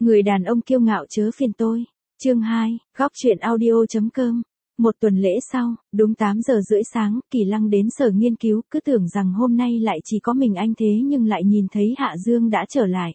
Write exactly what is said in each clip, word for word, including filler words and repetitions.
Người đàn ông kiêu ngạo chớ phiền tôi. Chương hai, góc truyện audio.com. Một tuần lễ sau, đúng tám giờ rưỡi sáng, Kỳ Lăng đến sở nghiên cứu, cứ tưởng rằng hôm nay lại chỉ có mình anh thế nhưng lại nhìn thấy Hạ Dương đã trở lại.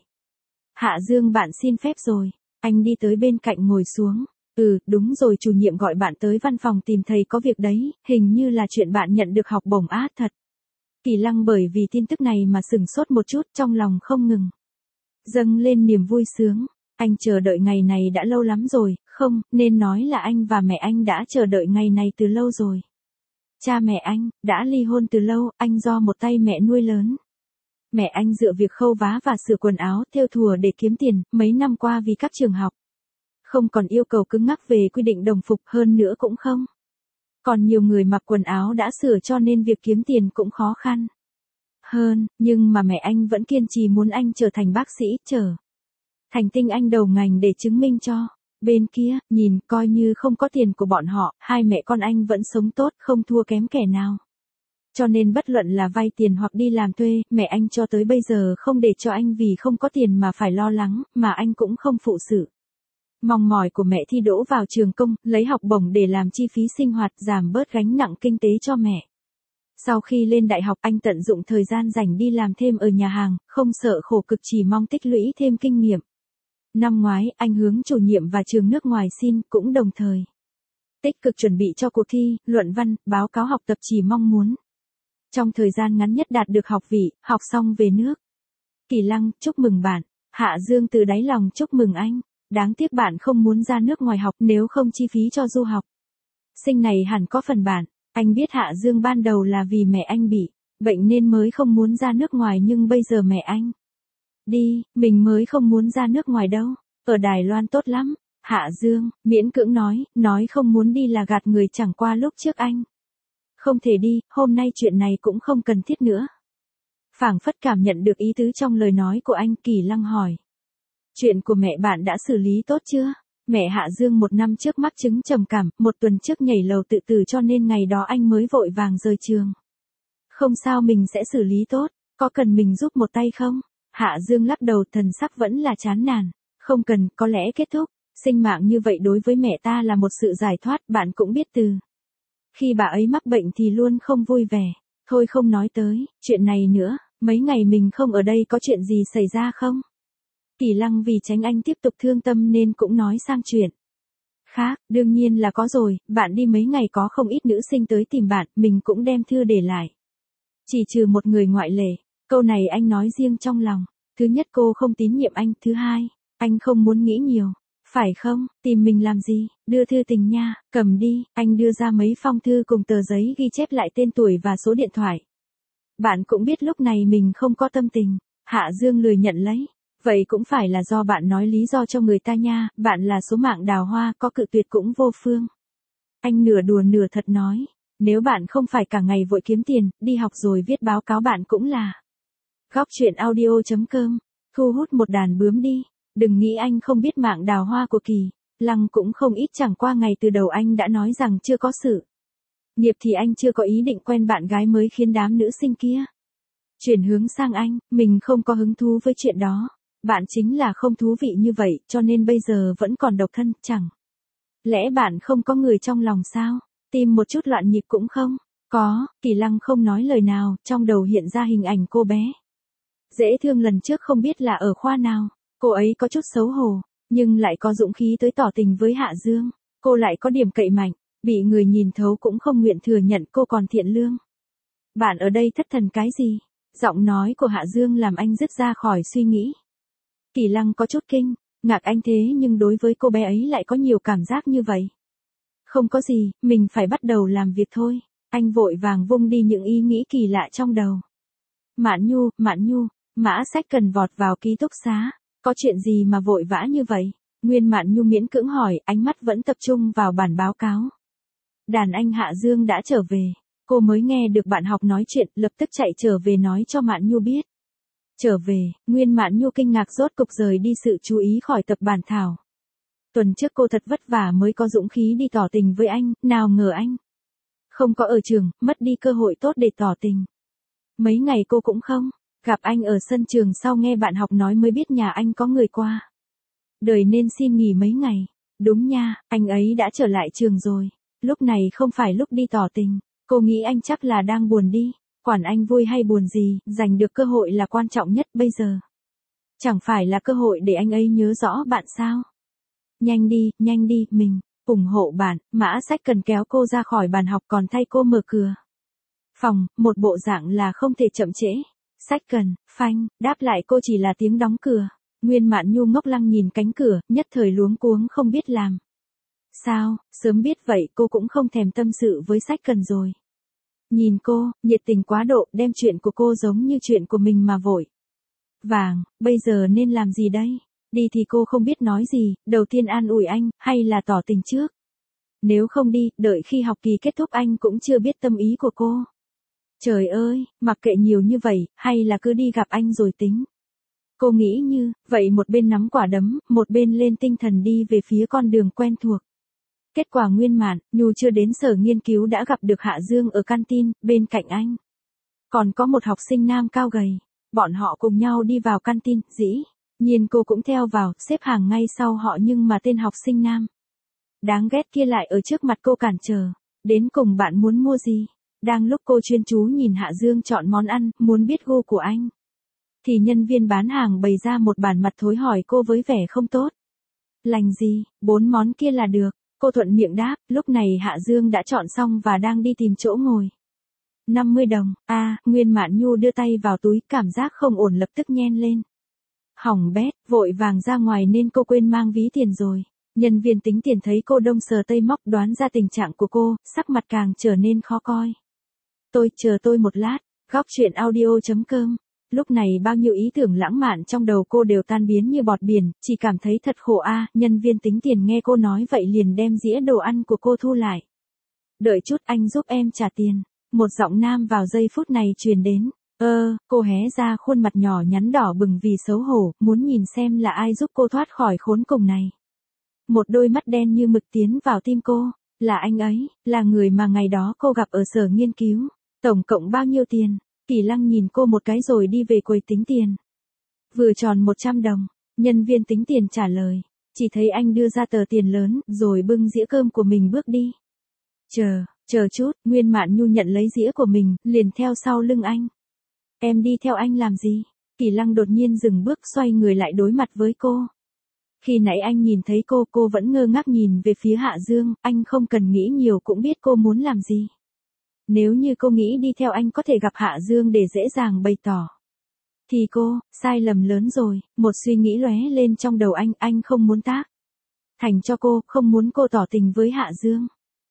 Hạ Dương, bạn xin phép rồi. Anh đi tới bên cạnh ngồi xuống. Ừ, đúng rồi, chủ nhiệm gọi bạn tới văn phòng tìm thầy có việc đấy, hình như là chuyện bạn nhận được học bổng á. Thật. Kỳ Lăng bởi vì tin tức này mà sửng sốt một chút, trong lòng không ngừng dâng lên niềm vui sướng. Anh chờ đợi ngày này đã lâu lắm rồi, không, nên nói là anh và mẹ anh đã chờ đợi ngày này từ lâu rồi. Cha mẹ anh đã ly hôn từ lâu, anh do một tay mẹ nuôi lớn. Mẹ anh dựa việc khâu vá và sửa quần áo, thêu thùa để kiếm tiền, mấy năm qua vì các trường học không còn yêu cầu cứng ngắc về quy định đồng phục, hơn nữa cũng không còn nhiều người mặc quần áo đã sửa, cho nên việc kiếm tiền cũng khó khăn hơn, nhưng mà mẹ anh vẫn kiên trì muốn anh trở thành bác sĩ, trở thành tinh anh đầu ngành để chứng minh cho bên kia, nhìn, coi như không có tiền của bọn họ, hai mẹ con anh vẫn sống tốt, không thua kém kẻ nào. Cho nên bất luận là vay tiền hoặc đi làm thuê, mẹ anh cho tới bây giờ không để cho anh vì không có tiền mà phải lo lắng, mà anh cũng không phụ sự mong mỏi của mẹ thi đỗ vào trường công, lấy học bổng để làm chi phí sinh hoạt, giảm bớt gánh nặng kinh tế cho mẹ. Sau khi lên đại học, anh tận dụng thời gian rảnh đi làm thêm ở nhà hàng, không sợ khổ cực, chỉ mong tích lũy thêm kinh nghiệm. Năm ngoái, anh hướng chủ nhiệm và trường nước ngoài xin, cũng đồng thời tích cực chuẩn bị cho cuộc thi, luận văn, báo cáo học tập, chỉ mong muốn trong thời gian ngắn nhất đạt được học vị, học xong về nước. Kỳ Lăng, chúc mừng bạn. Hạ Dương từ đáy lòng chúc mừng anh. Đáng tiếc bạn không muốn ra nước ngoài học, nếu không chi phí cho du học sinh này hẳn có phần bạn. Anh biết Hạ Dương ban đầu là vì mẹ anh bị bệnh nên mới không muốn ra nước ngoài, nhưng bây giờ mẹ anh đi, mình mới không muốn ra nước ngoài đâu. Ở Đài Loan tốt lắm. Hạ Dương miễn cưỡng nói, nói không muốn đi là gạt người, chẳng qua lúc trước anh không thể đi, hôm nay chuyện này cũng không cần thiết nữa. Phảng phất cảm nhận được ý tứ trong lời nói của anh, Kỳ Lăng hỏi. Chuyện của mẹ bạn đã xử lý tốt chưa? Mẹ Hạ Dương một năm trước mắc chứng trầm cảm, một tuần trước nhảy lầu tự tử, cho nên ngày đó anh mới vội vàng rời trường. Không sao, mình sẽ xử lý tốt, có cần mình giúp một tay không? Hạ Dương lắc đầu, thần sắc vẫn là chán nản. Không cần, có lẽ kết thúc sinh mạng như vậy đối với mẹ ta là một sự giải thoát, bạn cũng biết từ khi bà ấy mắc bệnh thì luôn không vui vẻ. Thôi không nói tới chuyện này nữa, mấy ngày mình không ở đây có chuyện gì xảy ra không? Kỳ Lăng vì tránh anh tiếp tục thương tâm nên cũng nói sang chuyện khác. Đương nhiên là có rồi, bạn đi mấy ngày có không ít nữ sinh tới tìm bạn, mình cũng đem thư để lại. Chỉ trừ một người ngoại lệ. Câu này anh nói riêng trong lòng. Thứ nhất, cô không tín nhiệm anh. Thứ hai, anh không muốn nghĩ nhiều. Phải không? Tìm mình làm gì? Đưa thư tình nha, cầm đi. Anh đưa ra mấy phong thư cùng tờ giấy ghi chép lại tên tuổi và số điện thoại. Bạn cũng biết lúc này mình không có tâm tình. Hạ Dương lười nhận lấy. Vậy cũng phải là do bạn nói lý do cho người ta nha, bạn là số mạng đào hoa, có cự tuyệt cũng vô phương. Anh nửa đùa nửa thật nói, nếu bạn không phải cả ngày vội kiếm tiền, đi học rồi viết báo cáo, bạn cũng là. Góc truyện audio.com, thu hút một đàn bướm đi. Đừng nghĩ anh không biết mạng đào hoa của Kỳ Lăng cũng không ít, chẳng qua ngày từ đầu anh đã nói rằng chưa có sự nghiệp thì anh chưa có ý định quen bạn gái mới khiến đám nữ sinh kia chuyển hướng sang anh. Mình không có hứng thú với chuyện đó. Bạn chính là không thú vị như vậy, cho nên bây giờ vẫn còn độc thân, chẳng lẽ bạn không có người trong lòng sao? Tim một chút loạn nhịp cũng không có. Kỳ Lăng không nói lời nào, trong đầu hiện ra hình ảnh cô bé dễ thương lần trước, không biết là ở khoa nào. Cô ấy có chút xấu hổ, nhưng lại có dũng khí tới tỏ tình với Hạ Dương. Cô lại có điểm cậy mạnh, bị người nhìn thấu cũng không nguyện thừa nhận, cô còn thiện lương. Bạn ở đây thất thần cái gì? Giọng nói của Hạ Dương làm anh dứt ra khỏi suy nghĩ. Kỳ Lăng có chút kinh ngạc, anh thế nhưng đối với cô bé ấy lại có nhiều cảm giác như vậy. Không có gì, mình phải bắt đầu làm việc thôi. Anh vội vàng vung đi những ý nghĩ kỳ lạ trong đầu. Mạn Nhu, Mạn Nhu, Mã Sách cần vọt vào ký túc xá. Có chuyện gì mà vội vã như vậy? Nguyên Mạn Nhu miễn cưỡng hỏi, ánh mắt vẫn tập trung vào bản báo cáo. Đàn anh Hạ Dương đã trở về. Cô mới nghe được bạn học nói chuyện, lập tức chạy trở về nói cho Mạn Nhu biết. Trở về, Nguyên Mạn Nhu kinh ngạc, rốt cục rời đi sự chú ý khỏi tập bản thảo. Tuần trước cô thật vất vả mới có dũng khí đi tỏ tình với anh, nào ngờ anh không có ở trường, mất đi cơ hội tốt để tỏ tình. Mấy ngày cô cũng không gặp anh ở sân trường, sau nghe bạn học nói mới biết nhà anh có người qua đời nên xin nghỉ mấy ngày. Đúng nha, anh ấy đã trở lại trường rồi. Lúc này không phải lúc đi tỏ tình. Cô nghĩ anh chắc là đang buồn đi. Quản anh vui hay buồn gì, giành được cơ hội là quan trọng nhất bây giờ. Chẳng phải là cơ hội để anh ấy nhớ rõ bạn sao? Nhanh đi, nhanh đi, mình ủng hộ bạn. Mã Sách Cần kéo cô ra khỏi bàn học còn thay cô mở cửa phòng, một bộ dạng là không thể chậm trễ. Sách Cần, phanh, đáp lại cô chỉ là tiếng đóng cửa. Nguyên Mạn Nhu ngốc lăng nhìn cánh cửa, nhất thời luống cuống không biết làm sao, sớm biết vậy cô cũng không thèm tâm sự với Sách Cần rồi. Nhìn cô, nhiệt tình quá độ, đem chuyện của cô giống như chuyện của mình mà vội vàng, bây giờ nên làm gì đây? Đi thì cô không biết nói gì, đầu tiên an ủi anh, hay là tỏ tình trước? Nếu không đi, đợi khi học kỳ kết thúc anh cũng chưa biết tâm ý của cô. Trời ơi, mặc kệ nhiều như vậy, hay là cứ đi gặp anh rồi tính. Cô nghĩ như, vậy một bên nắm quả đấm, một bên lên tinh thần đi về phía con đường quen thuộc. Kết quả Nguyên Mạn Nhu chưa đến sở nghiên cứu đã gặp được Hạ Dương ở canteen, bên cạnh anh. Còn có một học sinh nam cao gầy. Bọn họ cùng nhau đi vào canteen, dĩ nhiên cô cũng theo vào, xếp hàng ngay sau họ nhưng mà tên học sinh nam đáng ghét kia lại ở trước mặt cô cản trở. Đến cùng bạn muốn mua gì? Đang lúc cô chuyên chú nhìn Hạ Dương chọn món ăn, muốn biết gu của anh, thì nhân viên bán hàng bày ra một bàn mặt thối hỏi cô với vẻ không tốt lành gì, bốn món kia là được. Cô thuận miệng đáp, lúc này Hạ Dương đã chọn xong và đang đi tìm chỗ ngồi. năm mươi đồng, a à, Nguyên Mạn Nhu đưa tay vào túi, cảm giác không ổn lập tức nhen lên. Hỏng bét, vội vàng ra ngoài nên cô quên mang ví tiền rồi. Nhân viên tính tiền thấy cô đông sờ tây móc đoán ra tình trạng của cô, sắc mặt càng trở nên khó coi. Tôi, chờ tôi một lát, góc chuyện audio chấm com. Lúc này bao nhiêu ý tưởng lãng mạn trong đầu cô đều tan biến như bọt biển, chỉ cảm thấy thật khổ a. Nhân viên tính tiền nghe cô nói vậy liền đem dĩa đồ ăn của cô thu lại. Đợi chút anh giúp em trả tiền. Một giọng nam vào giây phút này truyền đến. Ơ, cô hé ra khuôn mặt nhỏ nhắn đỏ bừng vì xấu hổ, muốn nhìn xem là ai giúp cô thoát khỏi khốn cùng này. Một đôi mắt đen như mực tiến vào tim cô. Là anh ấy, là người mà ngày đó cô gặp ở sở nghiên cứu. Tổng cộng bao nhiêu tiền? Kỳ Lăng nhìn cô một cái rồi đi về quầy tính tiền. Vừa tròn một trăm đồng, nhân viên tính tiền trả lời. Chỉ thấy anh đưa ra tờ tiền lớn, rồi bưng dĩa cơm của mình bước đi. Chờ, chờ chút, Nguyên Mạn Nhu nhận lấy dĩa của mình, liền theo sau lưng anh. Em đi theo anh làm gì? Kỳ Lăng đột nhiên dừng bước xoay người lại đối mặt với cô. Khi nãy anh nhìn thấy cô, cô vẫn ngơ ngác nhìn về phía Hạ Dương, anh không cần nghĩ nhiều cũng biết cô muốn làm gì. Nếu như cô nghĩ đi theo anh có thể gặp Hạ Dương để dễ dàng bày tỏ, thì cô, sai lầm lớn rồi. Một suy nghĩ lóe lên trong đầu anh, anh không muốn tác thành cho cô, không muốn cô tỏ tình với Hạ Dương.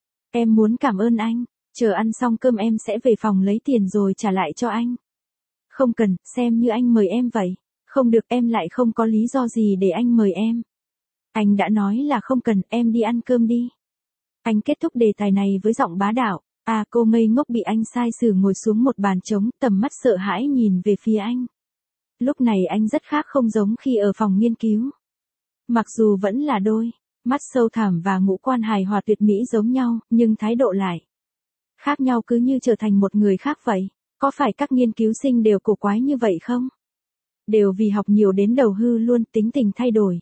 Em muốn cảm ơn anh, chờ ăn xong cơm em sẽ về phòng lấy tiền rồi trả lại cho anh. Không cần, xem như anh mời em vậy. Không được, em lại không có lý do gì để anh mời em. Anh đã nói là không cần, em đi ăn cơm đi. Anh kết thúc đề tài này với giọng bá đạo. À, cô ngây ngốc bị anh sai xử ngồi xuống một bàn trống, tầm mắt sợ hãi nhìn về phía anh. Lúc này anh rất khác không giống khi ở phòng nghiên cứu. Mặc dù vẫn là đôi mắt sâu thẳm và ngũ quan hài hòa tuyệt mỹ giống nhau, nhưng thái độ lại khác nhau, cứ như trở thành một người khác vậy. Có phải các nghiên cứu sinh đều cổ quái như vậy không? Đều vì học nhiều đến đầu hư luôn, tính tình thay đổi.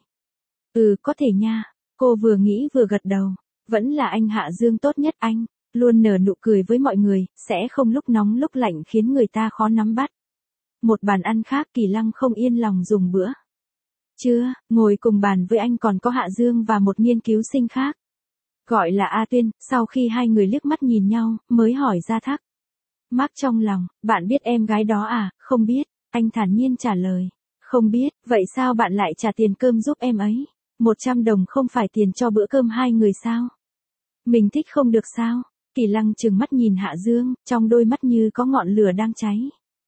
Ừ, có thể nha. Cô vừa nghĩ vừa gật đầu. Vẫn là anh Hạ Dương tốt nhất, anh luôn nở nụ cười với mọi người, sẽ không lúc nóng lúc lạnh khiến người ta khó nắm bắt. Một bàn ăn khác, Kỳ Lăng không yên lòng dùng bữa chưa, ngồi cùng bàn với anh còn có Hạ Dương và một nghiên cứu sinh khác. Gọi là A Tuyên, sau khi hai người liếc mắt nhìn nhau, mới hỏi ra thắc mắc trong lòng, bạn biết em gái đó à? Không biết, anh thản nhiên trả lời. Không biết, vậy sao bạn lại trả tiền cơm giúp em ấy? một trăm đồng không phải tiền cho bữa cơm hai người sao? Mình thích không được sao? Kỳ Lăng trừng mắt nhìn Hạ Dương, trong đôi mắt như có ngọn lửa đang cháy.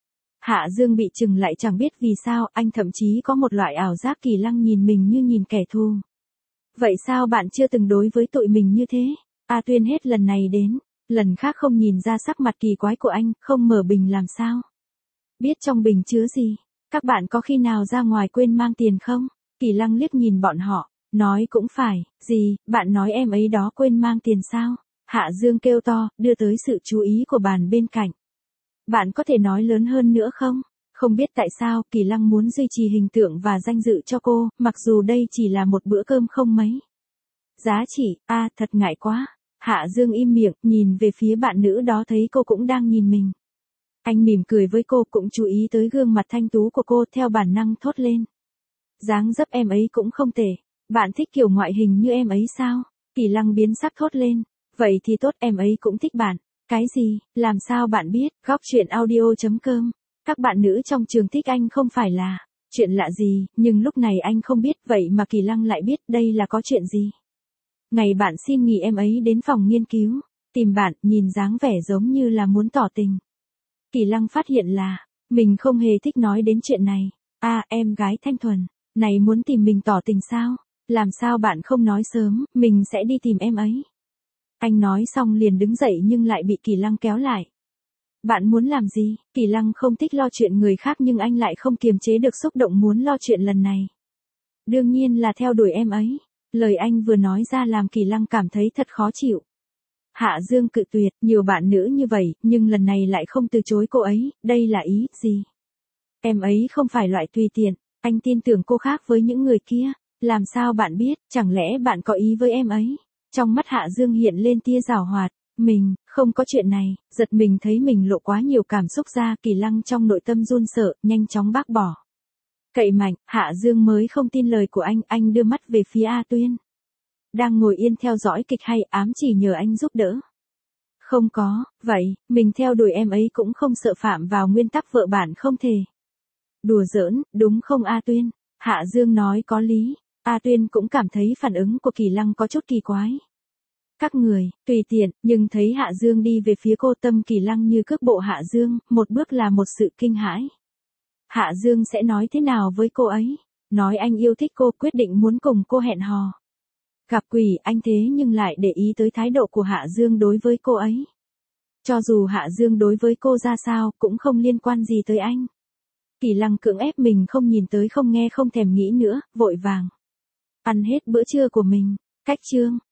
Hạ Dương bị trừng lại chẳng biết vì sao, anh thậm chí có một loại ảo giác Kỳ Lăng nhìn mình như nhìn kẻ thù. Vậy sao bạn chưa từng đối với tụi mình như thế? A Tuyên hết lần này đến lần khác không nhìn ra sắc mặt kỳ quái của anh, không mở bình làm sao? Biết trong bình chứa gì? Các bạn có khi nào ra ngoài quên mang tiền không? Kỳ Lăng liếc nhìn bọn họ, nói cũng phải, gì, bạn nói em ấy đó quên mang tiền sao? Hạ Dương kêu to, đưa tới sự chú ý của bàn bên cạnh. Bạn có thể nói lớn hơn nữa không? Không biết tại sao, Kỳ Lăng muốn duy trì hình tượng và danh dự cho cô, mặc dù đây chỉ là một bữa cơm không mấy giá trị. A, à, thật ngại quá. Hạ Dương im miệng, nhìn về phía bạn nữ đó thấy cô cũng đang nhìn mình. Anh mỉm cười với cô, cũng chú ý tới gương mặt thanh tú của cô, theo bản năng thốt lên. Dáng dấp em ấy cũng không tệ. Bạn thích kiểu ngoại hình như em ấy sao? Kỳ Lăng biến sắc thốt lên. Vậy thì tốt, em ấy cũng thích bạn. Cái gì, làm sao bạn biết? Góc chuyện audio chấm com. Các bạn nữ trong trường thích anh không phải là chuyện lạ gì, nhưng lúc này anh không biết, vậy mà Kỳ Lăng lại biết đây là có chuyện gì. Ngày bạn xin nghỉ em ấy đến phòng nghiên cứu, tìm bạn, nhìn dáng vẻ giống như là muốn tỏ tình. Kỳ Lăng phát hiện là, mình không hề thích nói đến chuyện này. A, à, em gái thanh thuần, này muốn tìm mình tỏ tình sao? Làm sao bạn không nói sớm, mình sẽ đi tìm em ấy. Anh nói xong liền đứng dậy nhưng lại bị Kỳ Lăng kéo lại. Bạn muốn làm gì? Kỳ Lăng không thích lo chuyện người khác nhưng anh lại không kiềm chế được xúc động muốn lo chuyện lần này. Đương nhiên là theo đuổi em ấy. Lời anh vừa nói ra làm Kỳ Lăng cảm thấy thật khó chịu. Hạ Dương cự tuyệt, nhiều bạn nữ như vậy, nhưng lần này lại không từ chối cô ấy, đây là ý gì? Em ấy không phải loại tùy tiện, anh tin tưởng cô khác với những người kia. Làm sao bạn biết, chẳng lẽ bạn có ý với em ấy? Trong mắt Hạ Dương hiện lên tia giảo hoạt. Mình, không có chuyện này. Giật mình thấy mình lộ quá nhiều cảm xúc ra, Kỳ Lăng trong nội tâm run sợ, nhanh chóng bác bỏ. Cậy mạnh, Hạ Dương mới không tin lời của anh, anh đưa mắt về phía A Tuyên. Đang ngồi yên theo dõi kịch hay, ám chỉ nhờ anh giúp đỡ. Không có, vậy, mình theo đuổi em ấy cũng không sợ phạm vào nguyên tắc vợ bạn không thể. Đùa giỡn, đúng không A Tuyên? Hạ Dương nói có lý. A Tuyên cũng cảm thấy phản ứng của Kỳ Lăng có chút kỳ quái. Các người, tùy tiện, nhưng thấy Hạ Dương đi về phía cô, tâm Kỳ Lăng như cước bộ Hạ Dương, một bước là một sự kinh hãi. Hạ Dương sẽ nói thế nào với cô ấy? Nói anh yêu thích cô, quyết định muốn cùng cô hẹn hò. Gặp quỷ, anh thế nhưng lại để ý tới thái độ của Hạ Dương đối với cô ấy. Cho dù Hạ Dương đối với cô ra sao, cũng không liên quan gì tới anh. Kỳ Lăng cưỡng ép mình không nhìn tới, không nghe, không thèm nghĩ nữa, vội vàng ăn hết bữa trưa của mình. Cách chương